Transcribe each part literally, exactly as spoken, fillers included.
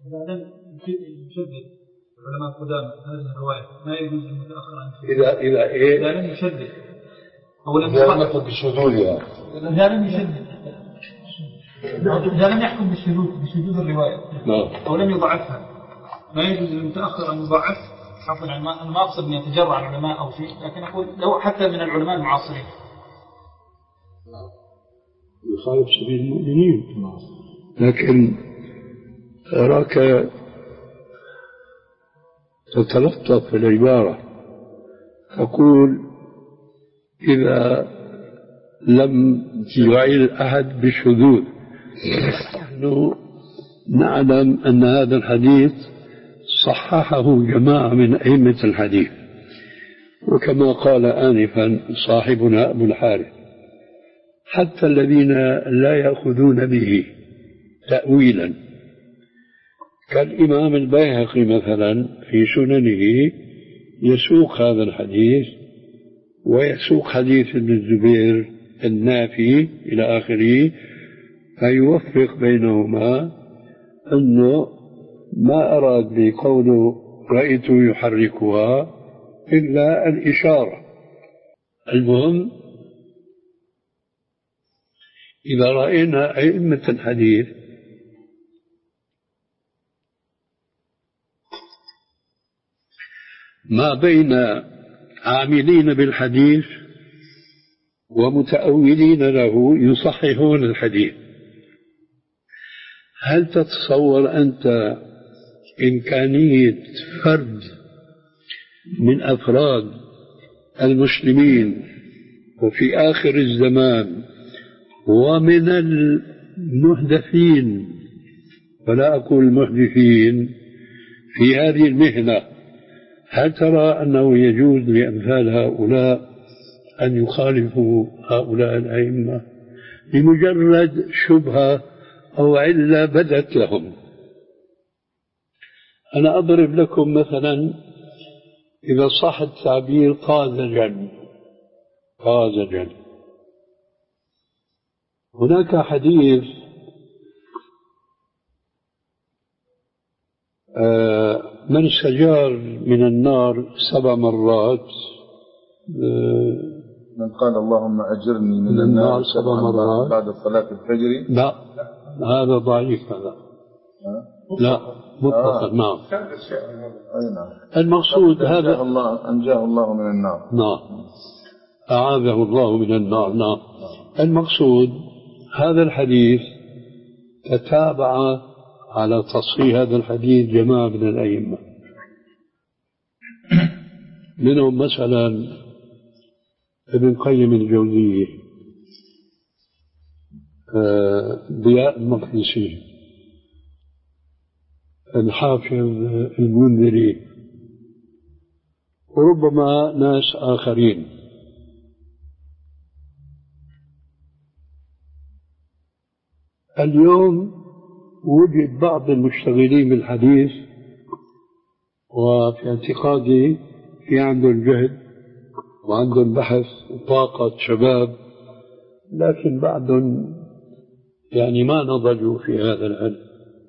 إذا لم يشدد علماء القدامى هذه الرواية ما يجوز المتأخر عن إذا إذا إيه إذا لم يشدد أو لم إذا لم يحكم بالشذوذ يعني إذا لم يشدد إذا لم يحكم بالشذوذ بشذوذ الرواية أو لم يضعفها ما يجوز المتأخر أن يضعف. عفوا عن ما أنا ما أقصد أن يتجرع عن العلماء أو شيء، لكن أقول لو حتى من العلماء المعاصرين يخالف سبيل المؤمنين. لكن أراك تتلطف في العبارة، تقول إذا لم يعيل أحد بالشذوذ. نحن نعلم أن هذا الحديث صححه جماعة من أئمة الحديث، وكما قال آنفا صاحبنا أبو الحارث حتى الذين لا يأخذون به تأويلا كالإمام البيهقي مثلا في سننه يسوق هذا الحديث ويسوق حديث ابن الزبير النافي إلى آخره، فيوفق بينهما أنه ما أراد بقوله رأيت يحركها إلا الإشارة. المهم إذا رأينا أئمة الحديث ما بين عاملين بالحديث ومتأولين له يصححون الحديث، هل تتصور أنت إمكانية فرد من أفراد المسلمين وفي آخر الزمان ومن المحدثين ولا أقول المحدثين في هذه المهنة، هل ترى أنه يجوز لأمثال هؤلاء أن يخالفوا هؤلاء الأئمة بمجرد شبهة أو علة بدت لهم؟ أنا أضرب لكم مثلا إذا صح التعبير قاذجا قاذجا. هناك حديث آه من استجار من النار سبع مرات آه من قال اللهم أجرني من, من النار سبع مرات بعد صلاة الفجر. لا هذا ضعيف هذا. لا مطلقا. نعم. المقصود هذا الله أنجاه الله من النار. نعم أعاذه الله من النار. نعم. المقصود هذا الحديث تتابع على تصحيح هذا الحديث جماعة من الأئمة، منهم مثلا ابن قيم الجوزية، ضياء المقدسي، الحافظ المنذري، وربما ناس آخرين. اليوم وجد بعض المشتغلين بالحديث وفي اعتقادي في عندهم جهد وعندهم بحث وطاقة شباب، لكن بعضهم يعني ما نضجوا في هذا العلم،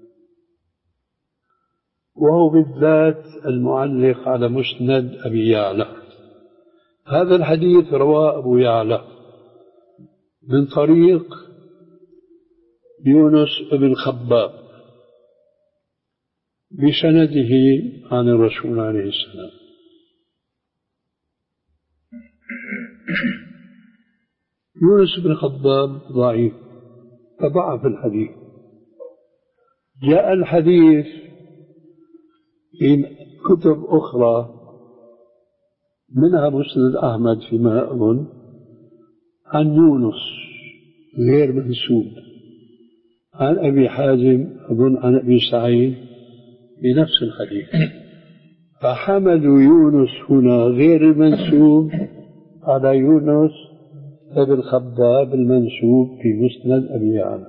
وهو بالذات المعلق على مسند أبي يعلى. هذا الحديث رواه أبو يعلى من طريق يونس بن خباب بسنده عن الرسول عليه السلام. يونس بن خباب ضعيف فضعف الحديث. جاء الحديث في كتب أخرى منها مسند أحمد فيما أظن عن يونس غير منسوب، عن أبي حازم أظن عن أبي سعيد بنفس الحديث، فحملوا يونس هنا غير المنسوب على يونس ابن خباب المنسوب في مسند أبي يعلى،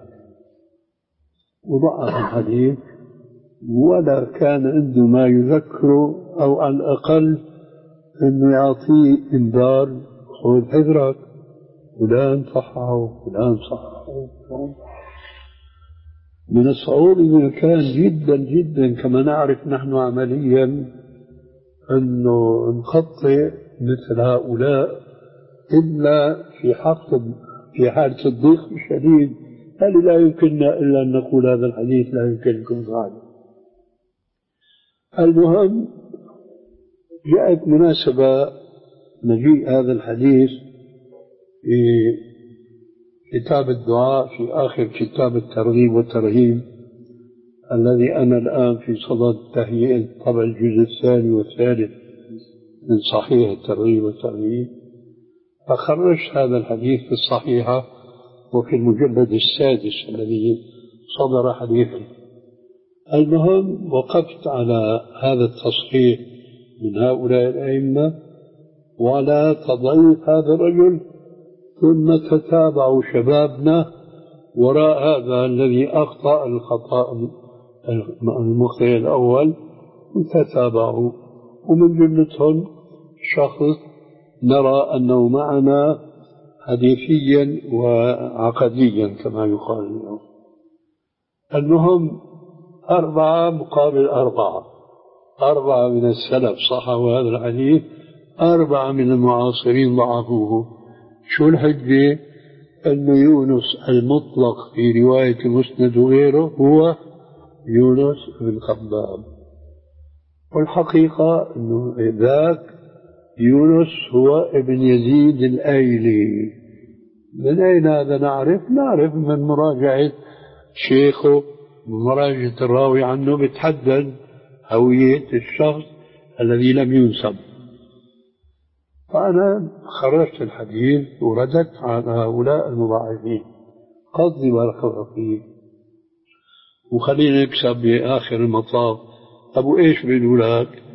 وضعف الحديث ولا كان عنده ما يذكر أو على الأقل أنه يعطيه إنذار خذ حذرك فلان صحه فلان صحه. من الصعوبة بمكان جدا جدا كما نعرف نحن عمليا أنه نخطئ مثل هؤلاء إلا في حق في حالة الضيق الشديد. هل لا يمكننا إلا أن نقول هذا الحديث لا يمكنكم فعله. المهم جاءت مناسبة مجيء هذا الحديث في كتاب الدعاء في آخر كتاب الترغيب والترهيب الذي أنا الآن في صدد تهيئة طبع الجزء الثاني والثالث من صحيح الترغيب والترهيب، فخرجت هذا الحديث في الصحيحة وفي المجلد السادس الذي صدر حديثا. المهم وقفت على هذا التصحيح من هؤلاء الأئمة وعلى تضعيف هذا الرجل، ثم تتابعوا شبابنا وراء هذا الذي أخطأ الخطأ المخطئ الأول وتتابعوا، ومن جملتهم شخص نرى أنه معنا حديثيا وعقديا كما يقال اليوم. المهم أربعة مقابل أربعة، أربعة من السلف صححوا هذا الحديث، أربعة من المعاصرين ضعفوه. شو الحجة؟ أن يونس المطلق في رواية المسند وغيره هو يونس بن خباب، والحقيقة أنه ذاك يونس هو ابن يزيد الأيلي. من أين هذا نعرف؟ نعرف من مراجعة شيخه، من مراجعة الراوي عنه بتحدد هوية الشخص الذي لم ينسب. فأنا خرجت الحديث ورددت على هؤلاء المضاعفين قصدي بارك الله فيه. وخلينا نكسب بآخر المطاف أبو إيش بيقول لك؟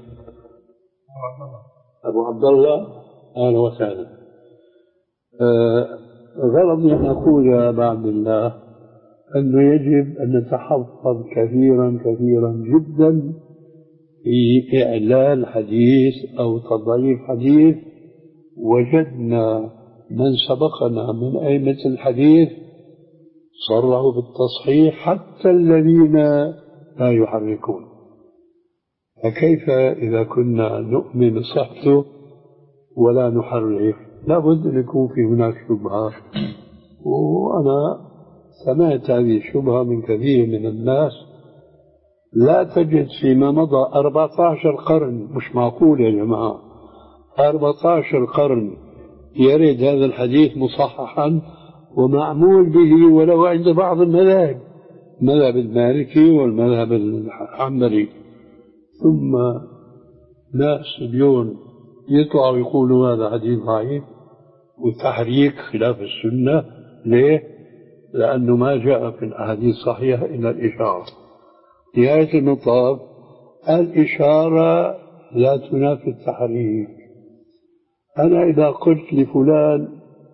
أبو عبد الله. أهلا وسهلا. أه غرضي أن أقول يا أبا عبد الله أنه يجب أن نتحفظ كثيرا كثيرا جدا في إعلال حديث أو تضعيف حديث. وجدنا من سبقنا من أئمة الحديث صرحوا بالتصحيح حتى الذين لا يحركون، فكيف إذا كنا نؤمن بصحته ولا نحرك؟ لابد أن يكون في هناك شبهة، وأنا سمعت هذه الشبهة من كثير من الناس. لا تجد فيما مضى أربعة عشر قرن، مش معقول يا جماعة، أربعة عشر قرن يرد هذا الحديث مصححا ومعمول به ولو عند بعض المذاهب، المذهب المالكي والمذهب الحنبلي. ثم ناس اليوم يطلعوا يقولوا هذا حديث ضعيف والتحريك خلاف السنة. ليه؟ لأنه ما جاء في الأحاديث الصحيحة إلا الإشارة. نهاية المطاف الإشارة لا تنافي التحريك. أنا إذا قلت لفلان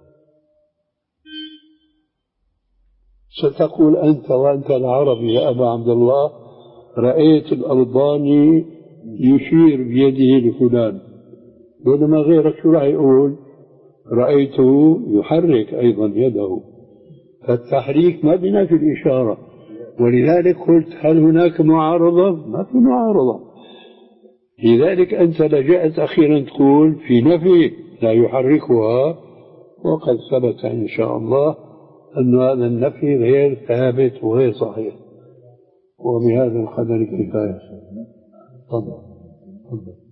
ستقول أنت وأنت العربي يا أبا عبد الله رأيت الألباني يشير بيده لفلان، بينما غيرك شو راح يقول؟ رأيته يحرك أيضا يده. فالتحريك ما بينافي الإشارة. ولذلك قلت هل هناك معارضة؟ ما في معارضة. لذلك أنت لجأت أخيرا تقول في نفي لا يحركها، وقد ثبت إن شاء الله أن هذا النفي غير ثابت وغير صحيح. وبهذا القدر كفاية. تفضل.